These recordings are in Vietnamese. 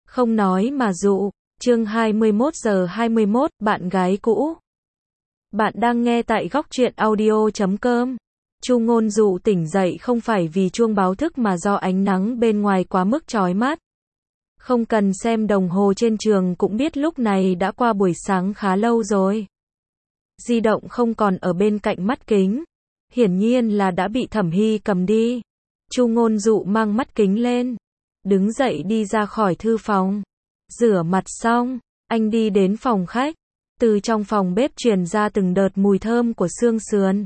Không nói mà dụ. Chương 21:21, bạn gái cũ. Bạn đang nghe tại góc truyện audio.com. Chu Ngôn Dụ tỉnh dậy không phải vì chuông báo thức mà do ánh nắng bên ngoài quá mức chói mắt. Không cần xem đồng hồ trên giường cũng biết lúc này đã qua buổi sáng khá lâu rồi. Di động không còn ở bên cạnh mắt kính. Hiển nhiên là đã bị Thẩm Hy cầm đi. Chu Ngôn Dụ mang mắt kính lên. Đứng dậy đi ra khỏi thư phòng. Rửa mặt xong, anh đi đến phòng khách. Từ trong phòng bếp truyền ra từng đợt mùi thơm của xương sườn.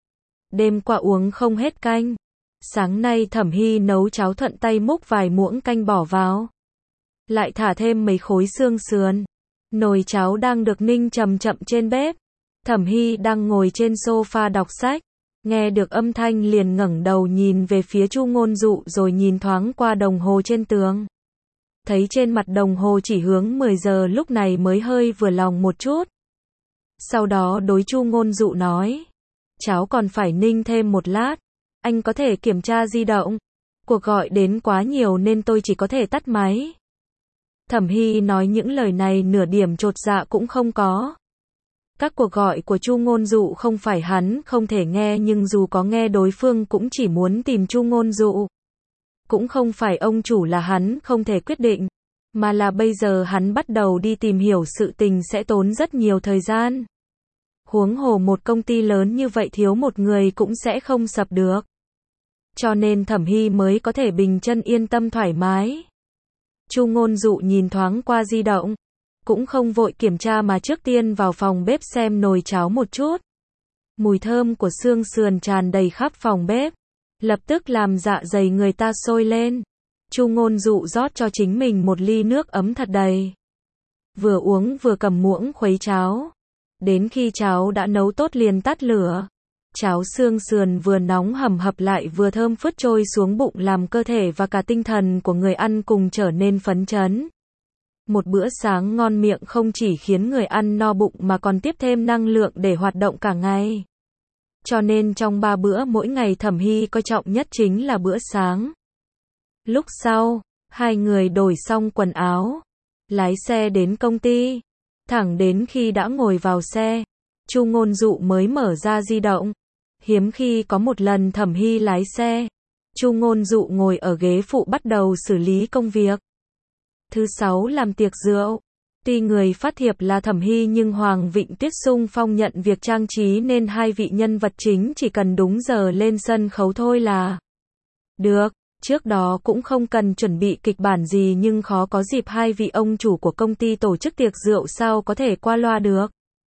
Đêm qua uống không hết canh. Sáng nay Thẩm Hy nấu cháo thuận tay múc vài muỗng canh bỏ vào. Lại thả thêm mấy khối xương sườn. Nồi cháo đang được ninh chậm chậm trên bếp. Thẩm Hy đang ngồi trên sofa đọc sách. Nghe được âm thanh liền ngẩng đầu nhìn về phía Chu Ngôn Dụ rồi nhìn thoáng qua đồng hồ trên tường. Thấy trên mặt đồng hồ chỉ hướng 10 giờ lúc này mới hơi vừa lòng một chút. Sau đó đối Chu Ngôn Dụ nói. Cháu còn phải ninh thêm một lát. Anh có thể kiểm tra di động. Cuộc gọi đến quá nhiều nên tôi chỉ có thể tắt máy. Thẩm Hy nói những lời này nửa điểm chột dạ cũng không có. Các cuộc gọi của Chu Ngôn Dụ không phải hắn không thể nghe nhưng dù có nghe đối phương cũng chỉ muốn tìm Chu Ngôn Dụ. Cũng không phải ông chủ là hắn không thể quyết định, mà là bây giờ hắn bắt đầu đi tìm hiểu sự tình sẽ tốn rất nhiều thời gian. Huống hồ một công ty lớn như vậy thiếu một người cũng sẽ không sập được. Cho nên Thẩm Hy mới có thể bình chân yên tâm thoải mái. Chu Ngôn Dụ nhìn thoáng qua di động. Cũng không vội kiểm tra mà trước tiên vào phòng bếp xem nồi cháo một chút. Mùi thơm của xương sườn tràn đầy khắp phòng bếp. Lập tức làm dạ dày người ta sôi lên. Chu Ngôn Dụ rót cho chính mình một ly nước ấm thật đầy. Vừa uống vừa cầm muỗng khuấy cháo. Đến khi cháo đã nấu tốt liền tắt lửa. Cháo xương sườn vừa nóng hầm hập lại vừa thơm phức trôi xuống bụng làm cơ thể và cả tinh thần của người ăn cùng trở nên phấn chấn. Một bữa sáng ngon miệng không chỉ khiến người ăn no bụng mà còn tiếp thêm năng lượng để hoạt động cả ngày. Cho nên trong 3 bữa mỗi ngày Thẩm Hy coi trọng nhất chính là bữa sáng. Lúc sau, hai người đổi xong quần áo, lái xe đến công ty. Thẳng đến khi đã ngồi vào xe, Chu Ngôn Dụ mới mở ra di động. Hiếm khi có một lần Thẩm Hy lái xe, Chu Ngôn Dụ ngồi ở ghế phụ bắt đầu xử lý công việc. Thứ 6 làm tiệc rượu. Tuy người phát thiệp là Thẩm Hy nhưng Hoàng Vịnh Tuyết xung phong nhận việc trang trí nên hai vị nhân vật chính chỉ cần đúng giờ lên sân khấu thôi là được. Trước đó cũng không cần chuẩn bị kịch bản gì nhưng khó có dịp hai vị ông chủ của công ty tổ chức tiệc rượu sao có thể qua loa được.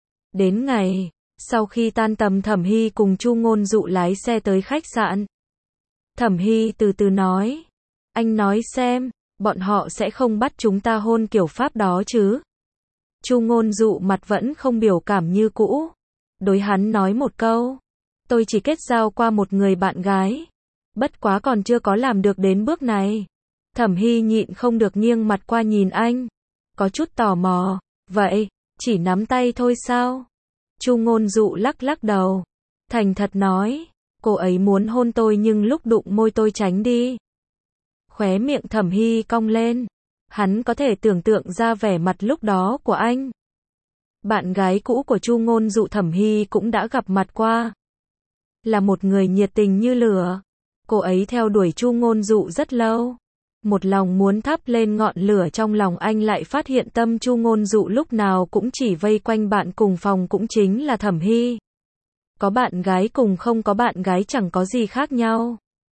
Đến ngày, sau khi tan tầm Thẩm Hy cùng Chu Ngôn Dụ lái xe tới khách sạn. Thẩm Hy từ từ nói. Anh nói xem. Bọn họ sẽ không bắt chúng ta hôn kiểu Pháp đó chứ? Chu Ngôn Dụ mặt vẫn không biểu cảm như cũ. Đối hắn nói một câu. Tôi chỉ kết giao qua một người bạn gái. Bất quá còn chưa có làm được đến bước này. Thẩm Hy nhịn không được nghiêng mặt qua nhìn anh. Có chút tò mò. Vậy, chỉ nắm tay thôi sao? Chu Ngôn Dụ lắc lắc đầu. Thành thật nói. Cô ấy muốn hôn tôi nhưng lúc đụng môi tôi tránh đi. Khóe miệng Thẩm Hy cong lên. Hắn có thể tưởng tượng ra vẻ mặt lúc đó của anh. Bạn gái cũ của Chu Ngôn Dụ Thẩm Hy cũng đã gặp mặt qua. Là một người nhiệt tình như lửa. Cô ấy theo đuổi Chu Ngôn Dụ rất lâu. Một lòng muốn thắp lên ngọn lửa trong lòng anh lại phát hiện tâm Chu Ngôn Dụ lúc nào cũng chỉ vây quanh bạn cùng phòng cũng chính là Thẩm Hy. Có bạn gái cùng không có bạn gái chẳng có gì khác nhau.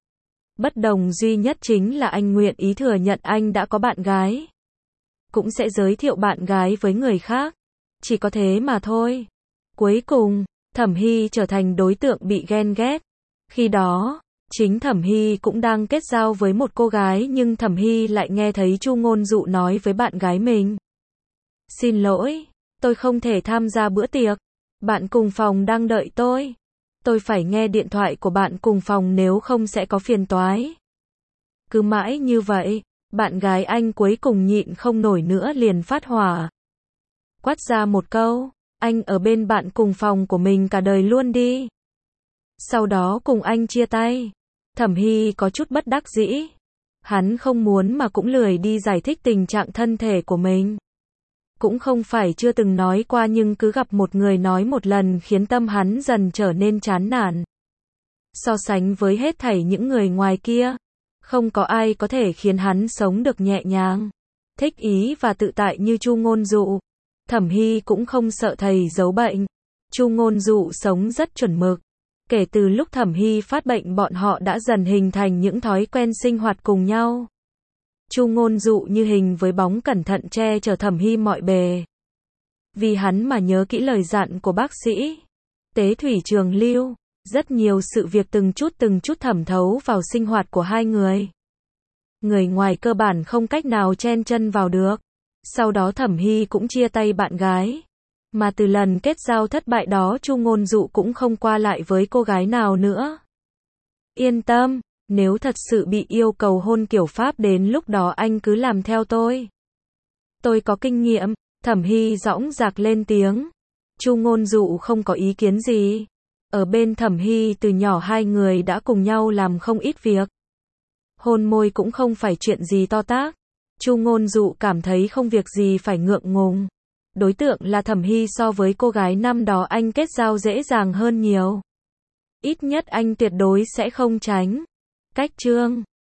Bất đồng duy nhất chính là anh nguyện ý thừa nhận anh đã có bạn gái. Cũng sẽ giới thiệu bạn gái với người khác. Chỉ có thế mà thôi. Cuối cùng, Thẩm Hy trở thành đối tượng bị ghen ghét. Khi đó, chính Thẩm Hy cũng đang kết giao với một cô gái nhưng Thẩm Hy lại nghe thấy Chu Ngôn Dụ nói với bạn gái mình. Xin lỗi, tôi không thể tham gia bữa tiệc. Bạn cùng phòng đang đợi tôi. Tôi phải nghe điện thoại của bạn cùng phòng nếu không sẽ có phiền toái. Cứ mãi như vậy, bạn gái anh cuối cùng nhịn không nổi nữa liền phát hỏa. Quát ra một câu, anh ở bên bạn cùng phòng của mình cả đời luôn đi. Sau đó cùng anh chia tay. Thẩm Hy có chút bất đắc dĩ. Hắn không muốn mà cũng lười đi giải thích tình trạng thân thể của mình. Cũng không phải chưa từng nói qua nhưng cứ gặp một người nói một lần khiến tâm hắn dần trở nên chán nản. So sánh với hết thảy những người ngoài kia, không có ai có thể khiến hắn sống được nhẹ nhàng, thích ý và tự tại như Chu Ngôn Dụ. Thẩm Hy cũng không sợ thầy giấu bệnh. Chu Ngôn Dụ sống rất chuẩn mực. Kể từ lúc Thẩm Hy phát bệnh bọn họ đã dần hình thành những thói quen sinh hoạt cùng nhau. Chu Ngôn Dụ như hình với bóng cẩn thận che chở Thẩm Hy mọi bề. Vì hắn mà nhớ kỹ lời dặn của bác sĩ Tế Thủy Trường Lưu, rất nhiều sự việc từng chút thẩm thấu vào sinh hoạt của hai người. Người ngoài cơ bản không cách nào chen chân vào được. Sau đó Thẩm Hy cũng chia tay bạn gái. Mà từ lần kết giao thất bại đó Chu Ngôn Dụ cũng không qua lại với cô gái nào nữa. Yên tâm, nếu thật sự bị yêu cầu hôn kiểu Pháp đến lúc đó anh cứ làm theo tôi. Tôi có kinh nghiệm, Thẩm Hy dõng dạc lên tiếng. Chu Ngôn Dụ không có ý kiến gì. Ở bên Thẩm Hy từ nhỏ hai người đã cùng nhau làm không ít việc. Hôn môi cũng không phải chuyện gì to tát. Chu Ngôn Dụ cảm thấy không việc gì phải ngượng ngùng. Đối tượng là Thẩm Hy so với cô gái năm đó anh kết giao dễ dàng hơn nhiều. Ít nhất anh tuyệt đối sẽ không tránh. Cách chương